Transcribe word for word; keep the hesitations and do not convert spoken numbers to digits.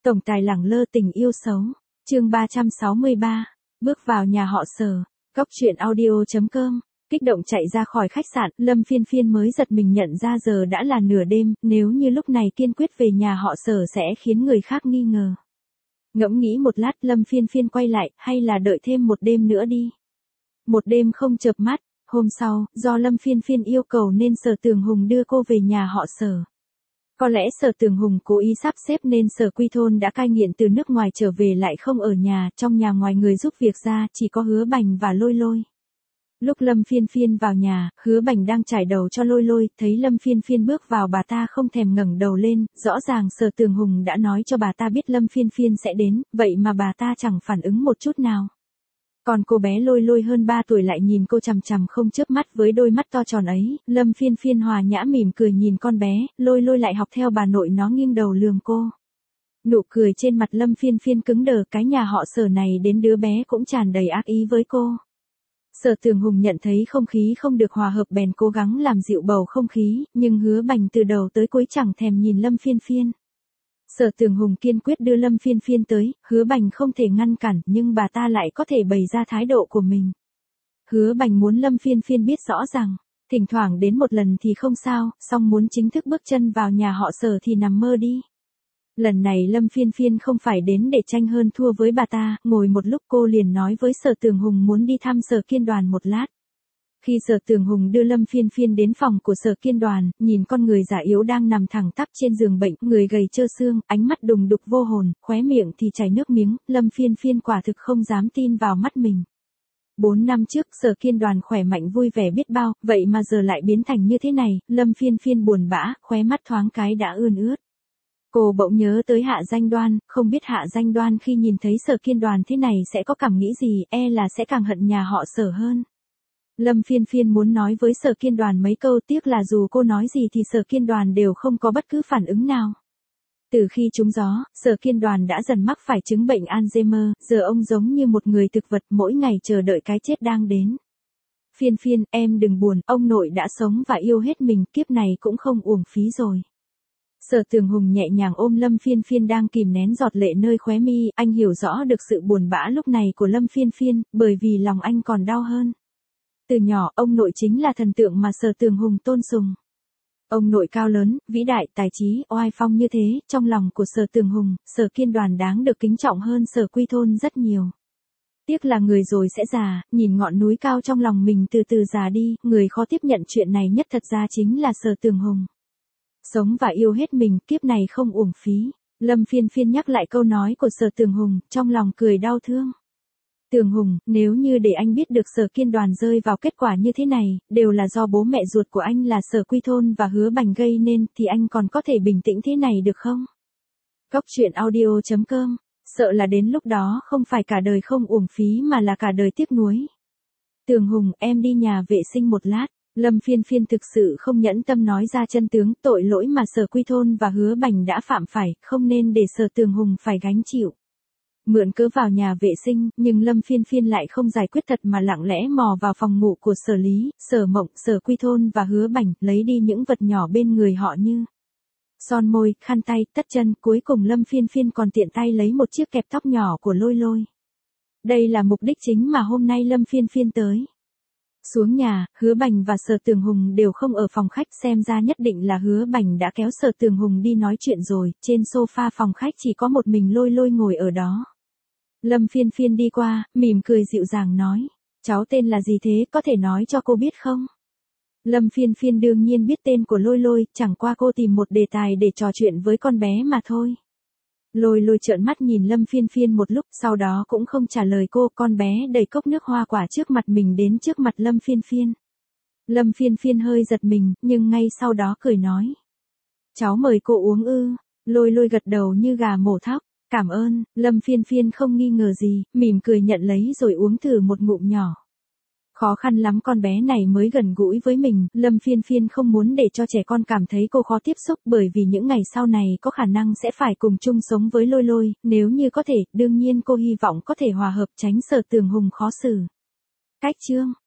Tổng tài lẳng lơ tình yêu xấu. Chương ba trăm sáu mươi ba. Bước vào nhà họ Sở. Góc truyện audio chấm com. Kích động chạy ra khỏi khách sạn, Lâm Phiên Phiên mới giật mình nhận ra giờ đã là nửa đêm, nếu như lúc này kiên quyết về nhà họ Sở sẽ khiến người khác nghi ngờ. Ngẫm nghĩ một lát, Lâm Phiên Phiên quay lại, hay là đợi thêm một đêm nữa đi. Một đêm không chợp mắt, hôm sau, do Lâm Phiên Phiên yêu cầu nên Sở Tường Hùng đưa cô về nhà họ Sở. Có lẽ Sở Tường Hùng cố ý sắp xếp nên Sở Quy Thôn đã cai nghiện từ nước ngoài trở về lại không ở nhà, trong nhà ngoài người giúp việc ra, chỉ có Hứa Bành và Lôi Lôi. Lúc Lâm Phiên Phiên vào nhà, Hứa Bành đang trải đầu cho Lôi Lôi, thấy Lâm Phiên Phiên bước vào bà ta không thèm ngẩng đầu lên, rõ ràng Sở Tường Hùng đã nói cho bà ta biết Lâm Phiên Phiên sẽ đến, vậy mà bà ta chẳng phản ứng một chút nào. Còn cô bé Lôi Lôi hơn ba tuổi lại nhìn cô chằm chằm không chớp mắt với đôi mắt to tròn ấy, Lâm Phiên Phiên hòa nhã mỉm cười nhìn con bé, Lôi Lôi lại học theo bà nội nó nghiêng đầu lườm cô. Nụ cười trên mặt Lâm Phiên Phiên cứng đờ, cái nhà họ Sở này đến đứa bé cũng tràn đầy ác ý với cô. Sở Tường Hùng nhận thấy không khí không được hòa hợp bèn cố gắng làm dịu bầu không khí, nhưng Hứa Bành từ đầu tới cuối chẳng thèm nhìn Lâm Phiên Phiên. Sở Tường Hùng kiên quyết đưa Lâm Phiên Phiên tới, Hứa Bành không thể ngăn cản, nhưng bà ta lại có thể bày ra thái độ của mình. Hứa Bành muốn Lâm Phiên Phiên biết rõ rằng, thỉnh thoảng đến một lần thì không sao, song muốn chính thức bước chân vào nhà họ Sở thì nằm mơ đi. Lần này Lâm Phiên Phiên không phải đến để tranh hơn thua với bà ta, ngồi một lúc cô liền nói với Sở Tường Hùng muốn đi thăm Sở Kiên Đoàn một lát. Khi Sở Tường Hùng đưa Lâm Phiên Phiên đến phòng của Sở Kiên Đoàn, nhìn con người già yếu đang nằm thẳng tắp trên giường bệnh, người gầy trơ xương, ánh mắt đùng đục vô hồn, khóe miệng thì chảy nước miếng, Lâm Phiên Phiên quả thực không dám tin vào mắt mình. Bốn năm trước Sở Kiên Đoàn khỏe mạnh vui vẻ biết bao, vậy mà giờ lại biến thành như thế này, Lâm Phiên Phiên buồn bã, khóe mắt thoáng cái đã ươn ướt. Cô bỗng nhớ tới Hạ Danh Đoan, không biết Hạ Danh Đoan khi nhìn thấy Sở Kiên Đoàn thế này sẽ có cảm nghĩ gì, e là sẽ càng hận nhà họ Sở hơn. Lâm Phiên Phiên muốn nói với Sở Kiên Đoàn mấy câu, tiếc là dù cô nói gì thì Sở Kiên Đoàn đều không có bất cứ phản ứng nào. Từ khi trúng gió, Sở Kiên Đoàn đã dần mắc phải chứng bệnh Alzheimer, giờ ông giống như một người thực vật mỗi ngày chờ đợi cái chết đang đến. Phiên Phiên, em đừng buồn, ông nội đã sống và yêu hết mình, kiếp này cũng không uổng phí rồi. Sở Tường Hùng nhẹ nhàng ôm Lâm Phiên Phiên đang kìm nén giọt lệ nơi khóe mi, anh hiểu rõ được sự buồn bã lúc này của Lâm Phiên Phiên, bởi vì lòng anh còn đau hơn. Từ nhỏ, ông nội chính là thần tượng mà Sở Tường Hùng tôn sùng. Ông nội cao lớn, vĩ đại, tài trí, oai phong như thế, trong lòng của Sở Tường Hùng, Sở Kiên Đoàn đáng được kính trọng hơn Sở Quy Thôn rất nhiều. Tiếc là người rồi sẽ già, nhìn ngọn núi cao trong lòng mình từ từ già đi, người khó tiếp nhận chuyện này nhất thật ra chính là Sở Tường Hùng. Sống và yêu hết mình, kiếp này không uổng phí. Lâm Phiên Phiên nhắc lại câu nói của Sở Tường Hùng, trong lòng cười đau thương. Tường Hùng, nếu như để anh biết được Sở Kiên Đoàn rơi vào kết quả như thế này, đều là do bố mẹ ruột của anh là Sở Quy Thôn và Hứa Bành gây nên, thì anh còn có thể bình tĩnh thế này được không? Góc truyện audio chấm com. Sợ là đến lúc đó không phải cả đời không uổng phí mà là cả đời tiếc nuối. Tường Hùng, em đi nhà vệ sinh một lát. Lâm Phiên Phiên thực sự không nhẫn tâm nói ra chân tướng, tội lỗi mà Sở Quy Thôn và Hứa Bành đã phạm phải, không nên để Sở Tường Hùng phải gánh chịu. Mượn cớ vào nhà vệ sinh, nhưng Lâm Phiên Phiên lại không giải quyết thật mà lặng lẽ mò vào phòng ngủ của Sở Lý, Sở Mộng, Sở Quy Thôn và Hứa Bành, lấy đi những vật nhỏ bên người họ như son môi, khăn tay, tất chân, cuối cùng Lâm Phiên Phiên còn tiện tay lấy một chiếc kẹp tóc nhỏ của Lôi Lôi. Đây là mục đích chính mà hôm nay Lâm Phiên Phiên tới. Xuống nhà, Hứa Bành và Sở Tường Hùng đều không ở phòng khách, xem ra nhất định là Hứa Bành đã kéo Sở Tường Hùng đi nói chuyện rồi, trên sofa phòng khách chỉ có một mình Lôi Lôi ngồi ở đó. Lâm Phiên Phiên đi qua, mỉm cười dịu dàng nói, cháu tên là gì thế, có thể nói cho cô biết không? Lâm Phiên Phiên đương nhiên biết tên của Lôi Lôi, chẳng qua cô tìm một đề tài để trò chuyện với con bé mà thôi. Lôi Lôi trợn mắt nhìn Lâm Phiên Phiên một lúc, sau đó cũng không trả lời cô, con bé đẩy cốc nước hoa quả trước mặt mình đến trước mặt Lâm Phiên Phiên. Lâm Phiên Phiên hơi giật mình, nhưng ngay sau đó cười nói. Cháu mời cô uống ư? Lôi Lôi gật đầu như gà mổ thóc, cảm ơn. Lâm Phiên Phiên không nghi ngờ gì, mỉm cười nhận lấy rồi uống thử một ngụm nhỏ. Khó khăn lắm con bé này mới gần gũi với mình, Lâm Phiên Phiên không muốn để cho trẻ con cảm thấy cô khó tiếp xúc, bởi vì những ngày sau này có khả năng sẽ phải cùng chung sống với Lôi Lôi, nếu như có thể, đương nhiên cô hy vọng có thể hòa hợp tránh Sở Tường Hùng khó xử. Cách chương